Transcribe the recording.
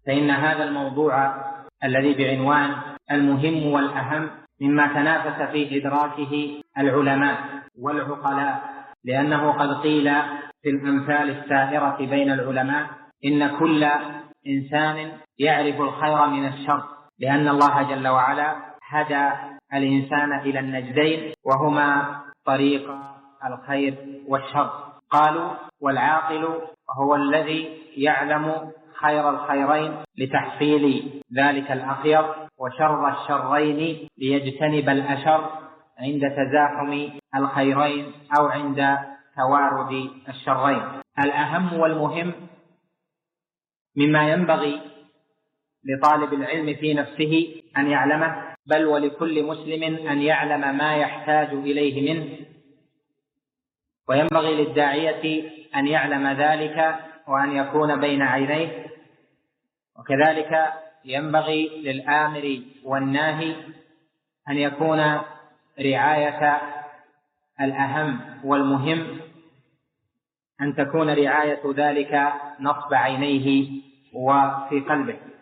فإن هذا الموضوع الذي بعنوان المهم والأهم مما تنافس في إدراكه العلماء والعقلاء، لأنه قد قيل في الأمثال السائرة بين العلماء إن كل إنسان يعرف الخير من الشر، لأن الله جل وعلا هدى الإنسان إلى النجدين وهما طريق الخير والشر. قالوا: والعاقل هو الذي يعلم خير الخيرين لتحصيل ذلك الأخير، وشر الشرين ليجتنب الأشر عند تزاحم الخيرين أو عند توارد الشرين. الأهم والمهم مما ينبغي لطالب العلم في نفسه أن يعلمه، بل ولكل مسلم أن يعلم ما يحتاج إليه منه، وينبغي للداعية أن يعلم ذلك وأن يكون بين عينيه، وكذلك ينبغي للآمر والناهي أن يكون رعاية الأهم والمهم، أن تكون رعاية ذلك نصب عينيه وفي قلبه.